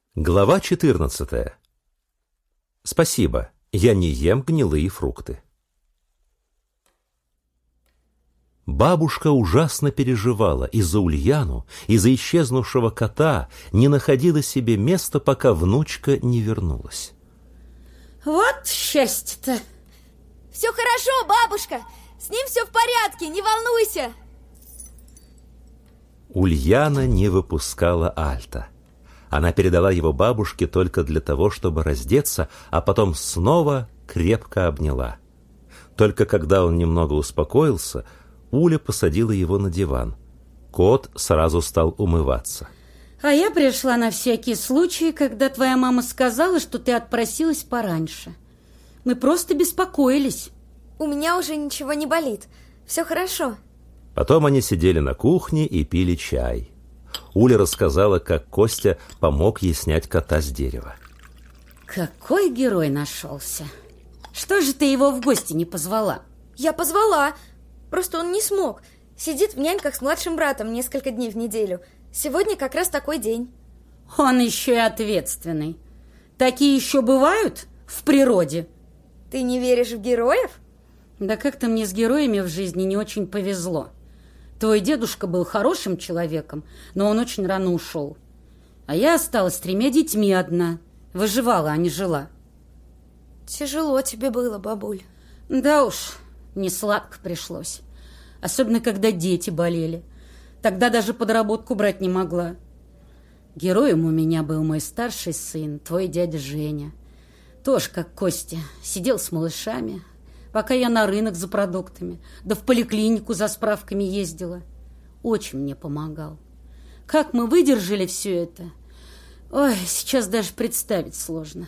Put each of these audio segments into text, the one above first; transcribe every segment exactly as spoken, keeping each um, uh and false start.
Глава четырнадцатая. Спасибо, я не ем гнилые фрукты. Бабушка ужасно переживала и за Ульяну, и за исчезнувшего кота, не находила себе места, пока внучка не вернулась. Вот счастье-то! Все хорошо, бабушка! С ним все в порядке, не волнуйся! Ульяна не выпускала Альта. Она передала его бабушке только для того, чтобы раздеться, а потом снова крепко обняла. Только когда он немного успокоился, Уля посадила его на диван. Кот сразу стал умываться. А я пришла на всякий случай, когда твоя мама сказала, что ты отпросилась пораньше. Мы просто беспокоились. У меня уже ничего не болит. Все хорошо. Потом они сидели на кухне и пили чай. Уля рассказала, как Костя помог ей снять кота с дерева. Какой герой нашелся! Что же ты его в гости не позвала? Я позвала, просто он не смог. Сидит в няньках с младшим братом несколько дней в неделю. Сегодня как раз такой день. Он еще и ответственный. Такие еще бывают в природе? Ты не веришь в героев? Да как-то мне с героями в жизни не очень повезло. Твой дедушка был хорошим человеком, но он очень рано ушел. А я осталась с тремя детьми одна. Выживала, а не жила. Тяжело тебе было, бабуль. Да уж, не сладко пришлось. Особенно, когда дети болели. Тогда даже подработку брать не могла. Героем у меня был мой старший сын, твой дядя Женя. Тоже как Костя. Сидел с малышами, пока я на рынок за продуктами, да в поликлинику за справками ездила. Очень мне помогал. Как мы выдержали все это? Ой, сейчас даже представить сложно.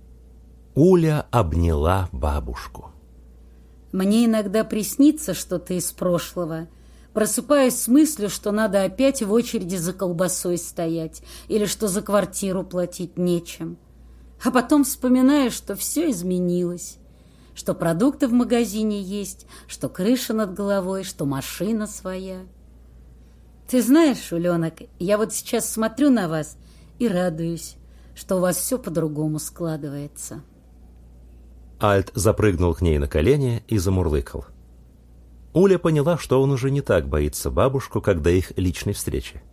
Уля обняла бабушку. Мне иногда приснится что-то из прошлого. Просыпаюсь с мыслью, что надо опять в очереди за колбасой стоять или что за квартиру платить нечем. А потом вспоминаю, что все изменилось. Что продукты в магазине есть, что крыша над головой, что машина своя. Ты знаешь, Уленок, я вот сейчас смотрю на вас и радуюсь, что у вас все по-другому складывается. Альт запрыгнул к ней на колени и замурлыкал. Уля поняла, что он уже не так боится бабушку, как до их личной встречи.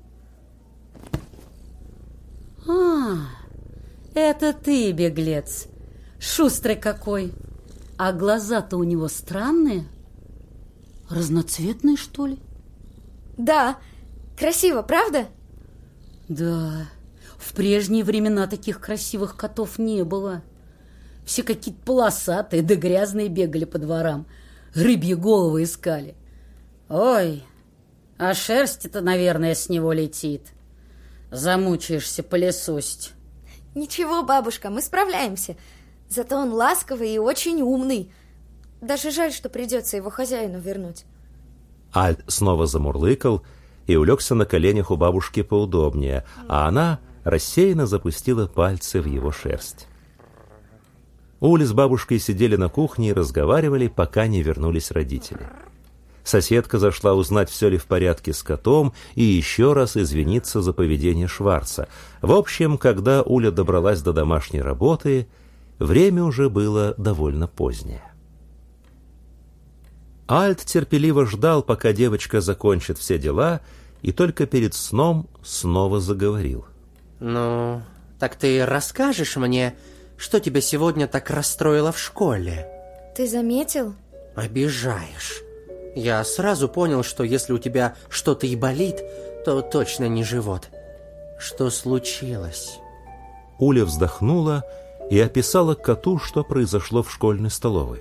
А, это ты, беглец. Шустрый какой. А глаза-то у него странные. Разноцветные, что ли? Да, красиво, правда? Да, в прежние времена таких красивых котов не было. Все какие-то полосатые да грязные бегали по дворам. Рыбьи головы искали. Ой, а шерсть-то, наверное, с него летит. Замучаешься пылесосить. Ничего, бабушка, мы справляемся. Зато он ласковый и очень умный. Даже жаль, что придется его хозяину вернуть. Альт снова замурлыкал и улегся на коленях у бабушки поудобнее, а она рассеянно запустила пальцы в его шерсть. Уля с бабушкой сидели на кухне и разговаривали, пока не вернулись родители. Соседка зашла узнать, все ли в порядке с котом, и еще раз извиниться за поведение Шварца. В общем, когда Уля добралась до домашней работы, время уже было довольно позднее. Альт терпеливо ждал, пока девочка закончит все дела, и только перед сном снова заговорил. Ну, так ты расскажешь мне, что тебя сегодня так расстроило в школе? Ты заметил? Обижаешь. Я сразу понял, что если у тебя что-то и болит, то точно не живот. Что случилось? Уля вздохнула и описала коту, что произошло в школьной столовой.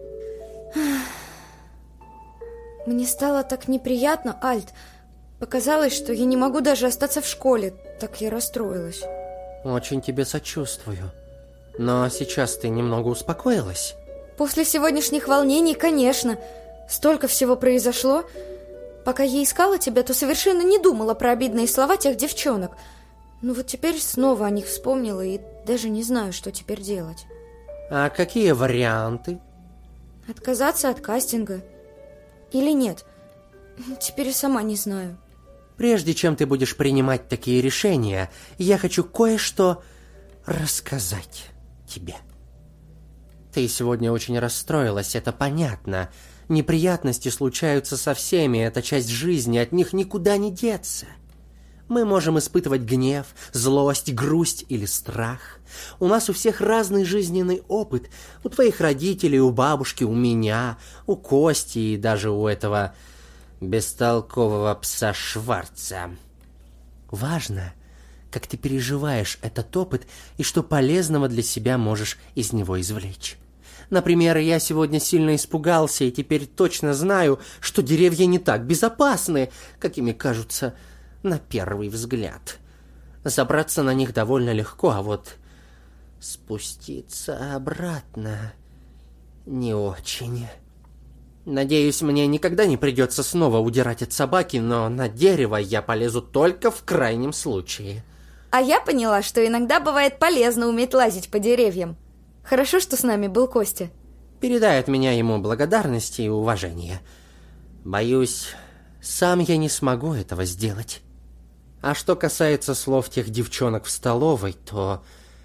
Мне стало так неприятно, Альт. Показалось, что я не могу даже остаться в школе. Так я расстроилась. Очень тебе сочувствую. Но сейчас ты немного успокоилась? После сегодняшних волнений, конечно. Столько всего произошло. Пока я искала тебя, то совершенно не думала про обидные слова тех девчонок. Ну вот теперь снова о них вспомнила и даже не знаю, что теперь делать. А какие варианты? Отказаться от кастинга. Или нет? Теперь я сама не знаю. Прежде чем ты будешь принимать такие решения, я хочу кое-что рассказать тебе. Ты сегодня очень расстроилась, это понятно. Неприятности случаются со всеми, это часть жизни, от них никуда не деться. Мы можем испытывать гнев, злость, грусть или страх. У нас у всех разный жизненный опыт. У твоих родителей, у бабушки, у меня, у Кости и даже у этого бестолкового пса Шварца. Важно, как ты переживаешь этот опыт и что полезного для себя можешь из него извлечь. Например, я сегодня сильно испугался и теперь точно знаю, что деревья не так безопасны, какими кажутся на первый взгляд. Забраться на них довольно легко, а вот спуститься обратно не очень. Надеюсь, мне никогда не придется снова удирать от собаки, но на дерево я полезу только в крайнем случае. А я поняла, что иногда бывает полезно уметь лазить по деревьям. Хорошо, что с нами был Костя. Передай от меня ему благодарности и уважения. Боюсь, сам я не смогу этого сделать. А что касается слов тех девчонок в столовой, то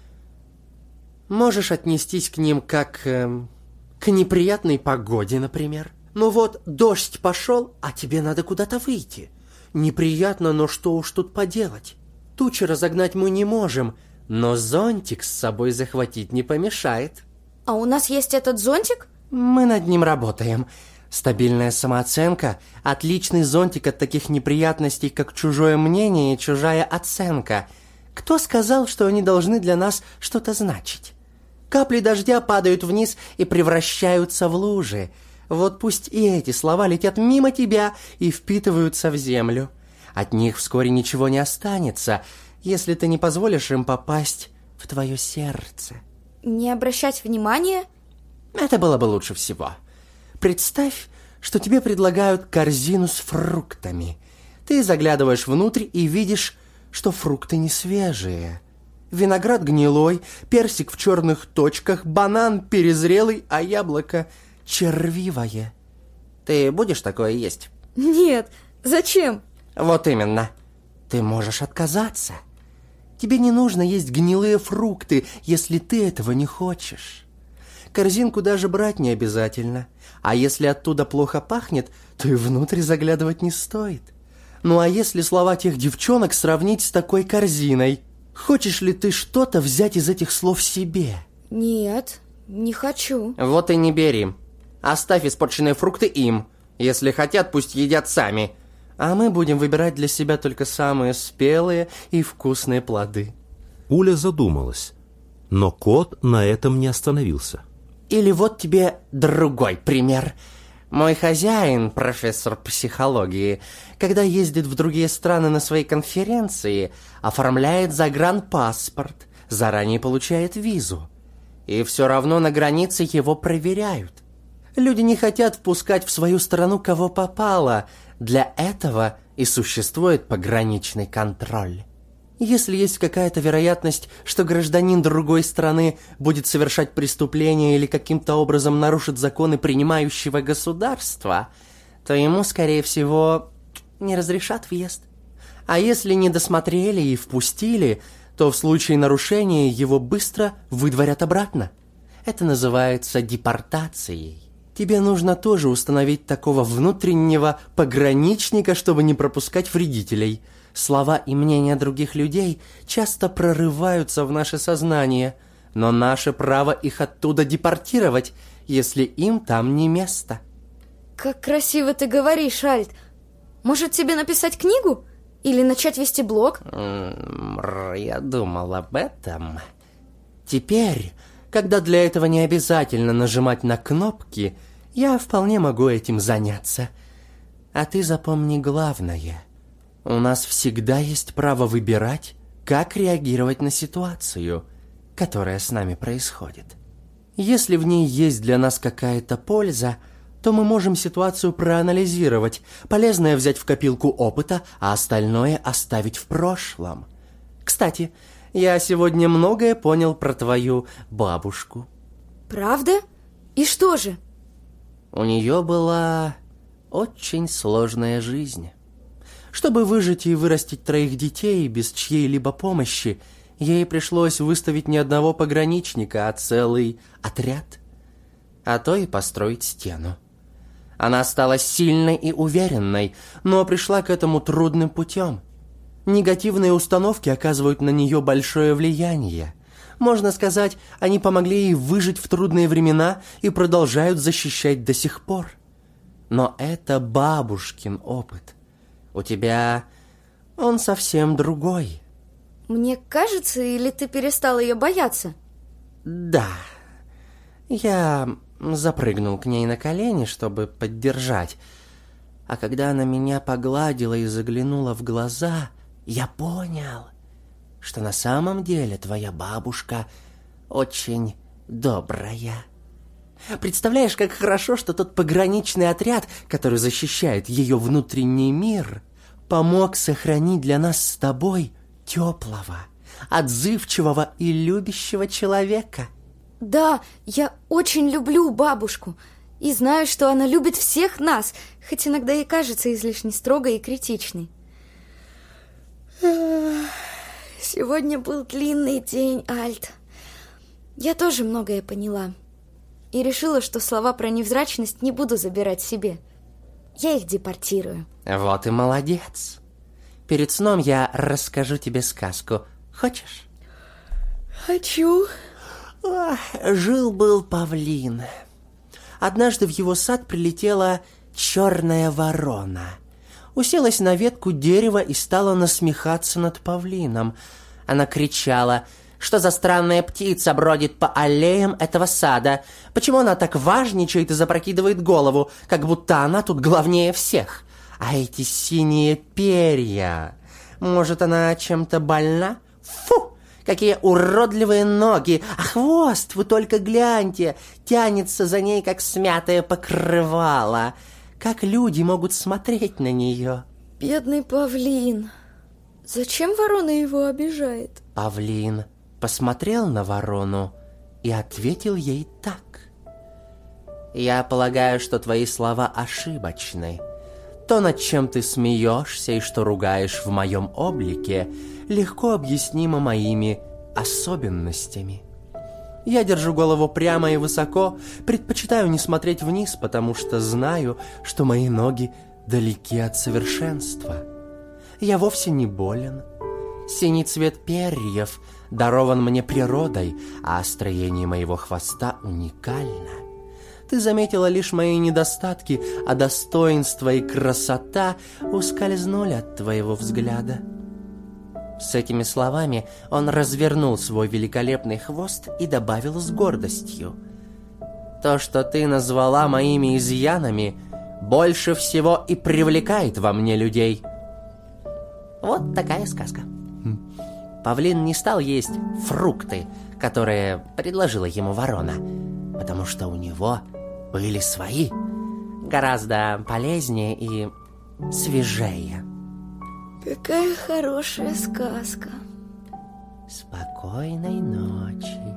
можешь отнестись к ним как э, к неприятной погоде, например. Ну вот, дождь пошел, а тебе надо куда-то выйти. Неприятно, но что уж тут поделать. Тучи разогнать мы не можем, но зонтик с собой захватить не помешает. А у нас есть этот зонтик? Мы над ним работаем. Стабильная самооценка – отличный зонтик от таких неприятностей, как чужое мнение и чужая оценка. Кто сказал, что они должны для нас что-то значить? Капли дождя падают вниз и превращаются в лужи. Вот пусть и эти слова летят мимо тебя и впитываются в землю. От них вскоре ничего не останется, если ты не позволишь им попасть в твое сердце. Не обращать внимания? Это было бы лучше всего. Представь, что тебе предлагают корзину с фруктами. Ты заглядываешь внутрь и видишь, что фрукты не свежие. Виноград гнилой, персик в черных точках, банан перезрелый, а яблоко червивое. Ты будешь такое есть? Нет, зачем? Вот именно. Ты можешь отказаться. Тебе не нужно есть гнилые фрукты, если ты этого не хочешь. Корзинку даже брать не обязательно. А если оттуда плохо пахнет, то и внутрь заглядывать не стоит. Ну а если слова тех девчонок сравнить с такой корзиной? Хочешь ли ты что-то взять из этих слов себе? Нет, не хочу. Вот и не бери. Оставь испорченные фрукты им. Если хотят, пусть едят сами. А мы будем выбирать для себя только самые спелые и вкусные плоды. Уля задумалась, но кот на этом не остановился. Или вот тебе другой пример. Мой хозяин, профессор психологии, когда ездит в другие страны на свои конференции, оформляет загранпаспорт, заранее получает визу. И все равно на границе его проверяют. Люди не хотят впускать в свою страну кого попало. Для этого и существует пограничный контроль. Если есть какая-то вероятность, что гражданин другой страны будет совершать преступление или каким-то образом нарушит законы принимающего государства, то ему, скорее всего, не разрешат въезд. А если не досмотрели и впустили, то в случае нарушения его быстро выдворят обратно. Это называется депортацией. Тебе нужно тоже установить такого внутреннего пограничника, чтобы не пропускать вредителей. Слова и мнения других людей часто прорываются в наше сознание, но наше право их оттуда депортировать, если им там не место. Как красиво ты говоришь, Альт. Может, тебе написать книгу? Или начать вести блог? Я думал об этом. Теперь, когда для этого не обязательно нажимать на кнопки, я вполне могу этим заняться. А ты запомни главное. У нас всегда есть право выбирать, как реагировать на ситуацию, которая с нами происходит. Если в ней есть для нас какая-то польза, то мы можем ситуацию проанализировать, полезное взять в копилку опыта, а остальное оставить в прошлом. Кстати, я сегодня многое понял про твою бабушку. Правда? И что же? У нее была очень сложная жизнь. Чтобы выжить и вырастить троих детей без чьей-либо помощи, Ей пришлось выставить не одного пограничника, а целый отряд, а то и построить стену. Она стала сильной и уверенной, но пришла к этому трудным путем. Негативные установки оказывают на нее большое влияние. Можно сказать, они помогли ей выжить в трудные времена и продолжают защищать до сих пор. Но это бабушкин опыт. У тебя он совсем другой. Мне кажется, или ты перестал ее бояться? Да. Я запрыгнул к ней на колени, чтобы поддержать. А когда она меня погладила и заглянула в глаза, я понял, что на самом деле твоя бабушка очень добрая. Представляешь, как хорошо, что тот пограничный отряд, который защищает ее внутренний мир, помог сохранить для нас с тобой теплого, отзывчивого и любящего человека. Да, я очень люблю бабушку и знаю, что она любит всех нас, хоть иногда и кажется излишне строгой и критичной. Сегодня был длинный день, Альт. Я тоже многое поняла и решила, что слова про невзрачность не буду забирать себе. Я их депортирую. Вот и молодец. Перед сном я расскажу тебе сказку. Хочешь? Хочу. Жил-был павлин. Однажды в его сад прилетела черная ворона. Уселась на ветку дерева и стала насмехаться над павлином. Она кричала: «Что за странная птица бродит по аллеям этого сада? Почему она так важничает и запрокидывает голову, как будто она тут главнее всех? А эти синие перья... Может, она чем-то больна? Фу! Какие уродливые ноги! А хвост, вы только гляньте, тянется за ней, как смятое покрывало. Как люди могут смотреть на нее?» Бедный павлин. Зачем ворона его обижает? Павлин посмотрел на ворону и ответил ей так: «Я полагаю, что твои слова ошибочны. То, над чем ты смеешься и что ругаешь в моем облике, легко объяснимо моими особенностями. Я держу голову прямо и высоко, предпочитаю не смотреть вниз, потому что знаю, что мои ноги далеки от совершенства. Я вовсе не болен. Синий цвет перьев дарован мне природой, а строение моего хвоста уникально. Ты заметила лишь мои недостатки, а достоинство и красота ускользнули от твоего взгляда». С этими словами он развернул свой великолепный хвост и добавил с гордостью: «То, что ты назвала моими изъянами, больше всего и привлекает во мне людей». Вот такая сказка. Павлин не стал есть фрукты, которые предложила ему ворона, потому что у него были свои, гораздо полезнее и свежее. Какая хорошая сказка. Спокойной ночи.